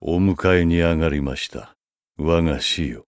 お迎えに上がりました。我が師よ。